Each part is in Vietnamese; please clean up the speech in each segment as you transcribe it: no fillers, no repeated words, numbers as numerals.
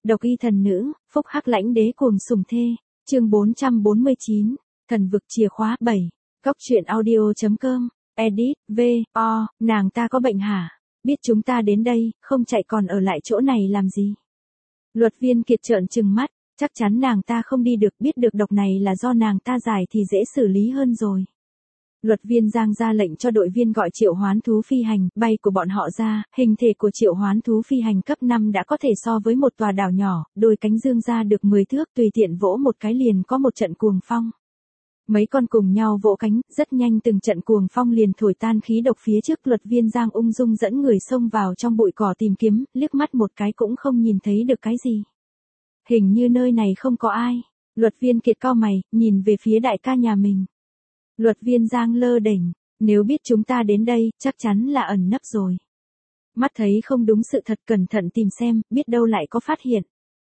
Độc y thần nữ, phúc hắc lãnh đế cuồng sủng thê. Chương 449, Thần vực chìa khóa 7. Cóc truyện audio.com. Edit, nàng ta có bệnh hả? Biết chúng ta đến đây, không chạy còn ở lại chỗ này làm gì? Luật Viên Kiệt trợn trừng mắt, chắc chắn nàng ta không đi được, biết được độc này là do nàng ta giải thì dễ xử lý hơn rồi. Luật Viên Giang ra lệnh cho đội viên gọi triệu hoán thú phi hành, bay của bọn họ ra, hình thể của triệu hoán thú phi hành cấp 5 đã có thể so với một tòa đảo nhỏ, đôi cánh dương ra được 10 thước, tùy tiện vỗ một cái liền có một trận cuồng phong. Mấy con cùng nhau vỗ cánh, rất nhanh từng trận cuồng phong liền thổi tan khí độc phía trước. Luật Viên Giang ung dung dẫn người xông vào trong bụi cỏ tìm kiếm, liếc mắt một cái cũng không nhìn thấy được cái gì. Hình như nơi này không có ai. Luật Viên Kiệt cau mày, nhìn về phía đại ca nhà mình. Luật Viên Giang lơ đễnh, nếu biết chúng ta đến đây, chắc chắn là ẩn nấp rồi. Mắt thấy không đúng sự thật, cẩn thận tìm xem, biết đâu lại có phát hiện.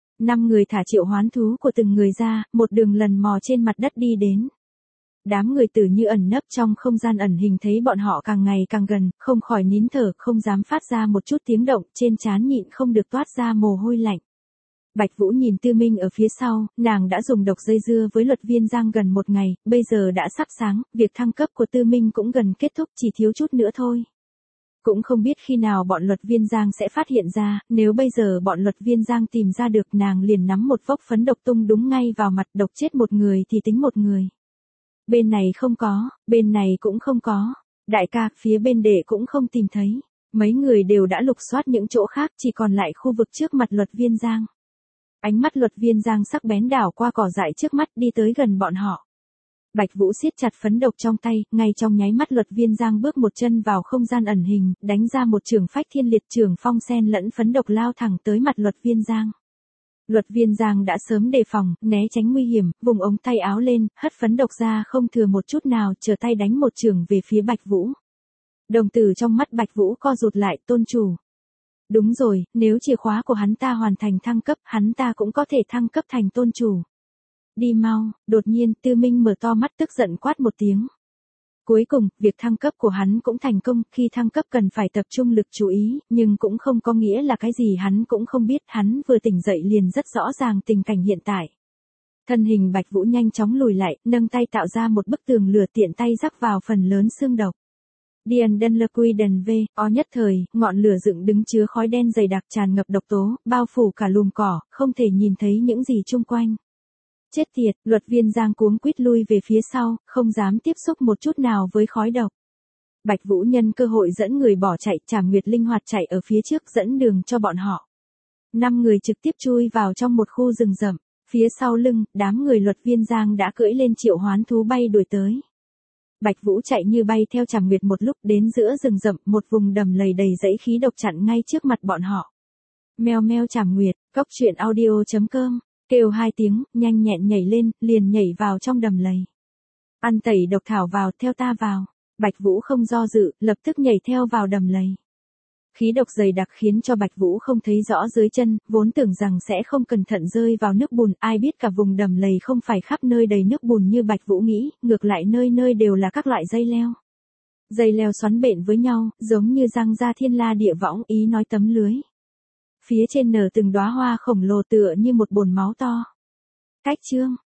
5 người thả triệu hoán thú của từng người ra, một đường lần mò trên mặt đất đi đến. Đám người tử như ẩn nấp trong không gian ẩn hình thấy bọn họ càng ngày càng gần, không khỏi nín thở, không dám phát ra một chút tiếng động, trên trán nhịn không được toát ra mồ hôi lạnh. Bạch Vũ nhìn Tư Minh ở phía sau, nàng đã dùng độc dây dưa với Luật Viên Giang gần một ngày, bây giờ đã sắp sáng, việc thăng cấp của Tư Minh cũng gần kết thúc, chỉ thiếu chút nữa thôi. Cũng không biết khi nào bọn Luật Viên Giang sẽ phát hiện ra, nếu bây giờ bọn Luật Viên Giang tìm ra được, nàng liền nắm một vốc phấn độc tung đúng ngay vào mặt, độc chết một người thì tính một người. Bên này không có, bên này cũng không có. Đại ca, phía bên đệ cũng không tìm thấy. Mấy người đều đã lục soát những chỗ khác, chỉ còn lại khu vực trước mặt Luật Viên Giang. Ánh mắt Luật Viên Giang sắc bén đảo qua cỏ dại trước mắt, đi tới gần bọn họ. Bạch Vũ siết chặt phấn độc trong tay, ngay trong nháy mắt Luật Viên Giang bước một chân vào không gian ẩn hình, đánh ra một chưởng phách thiên liệt chưởng phong sen lẫn phấn độc lao thẳng tới mặt Luật Viên Giang. Luật Viên Giang đã sớm đề phòng, né tránh nguy hiểm, vùng ống tay áo lên, hất phấn độc ra không thừa một chút nào, trở tay đánh một chưởng về phía Bạch Vũ. Đồng tử trong mắt Bạch Vũ co rụt lại, tôn chủ. Đúng rồi, nếu chìa khóa của hắn ta hoàn thành thăng cấp, hắn ta cũng có thể thăng cấp thành tôn chủ. Đi mau, đột nhiên, Tư Minh mở to mắt tức giận quát một tiếng. Cuối cùng, việc thăng cấp của hắn cũng thành công, khi thăng cấp cần phải tập trung lực chú ý, nhưng cũng không có nghĩa là cái gì hắn cũng không biết, hắn vừa tỉnh dậy liền rất rõ ràng tình cảnh hiện tại. Thân hình Bạch Vũ nhanh chóng lùi lại, nâng tay tạo ra một bức tường lửa, tiện tay rắc vào phần lớn xương độc. Điền đân lơ quy đần v, o nhất thời, ngọn lửa dựng đứng chứa khói đen dày đặc tràn ngập độc tố, bao phủ cả lùm cỏ, không thể nhìn thấy những gì chung quanh. Chết tiệt, Luật Viên Giang cuống quýt lui về phía sau, không dám tiếp xúc một chút nào với khói độc. Bạch Vũ nhân cơ hội dẫn người bỏ chạy, Trảm Nguyệt linh hoạt chạy ở phía trước dẫn đường cho bọn họ. 5 người trực tiếp chui vào trong một khu rừng rậm, phía sau lưng, đám người Luật Viên Giang đã cưỡi lên triệu hoán thú bay đuổi tới. Bạch Vũ chạy như bay theo Trảm Nguyệt một lúc, đến giữa rừng rậm, một vùng đầm lầy đầy dãy khí độc chặn ngay trước mặt bọn họ. Meo meo Trảm Nguyệt, cóc truyện audio.com. Kêu 2 tiếng, nhanh nhẹn nhảy lên, liền nhảy vào trong đầm lầy. Ăn tẩy độc thảo vào, theo ta vào. Bạch Vũ không do dự, lập tức nhảy theo vào đầm lầy. Khí độc dày đặc khiến cho Bạch Vũ không thấy rõ dưới chân, vốn tưởng rằng sẽ không cẩn thận rơi vào nước bùn, ai biết cả vùng đầm lầy không phải khắp nơi đầy nước bùn như Bạch Vũ nghĩ, ngược lại nơi nơi đều là các loại dây leo. Dây leo xoắn bện với nhau, giống như răng ra thiên la địa võng, ý nói tấm lưới. Phía trên nở từng đóa hoa khổng lồ tựa như một bồn máu to. Cách chương,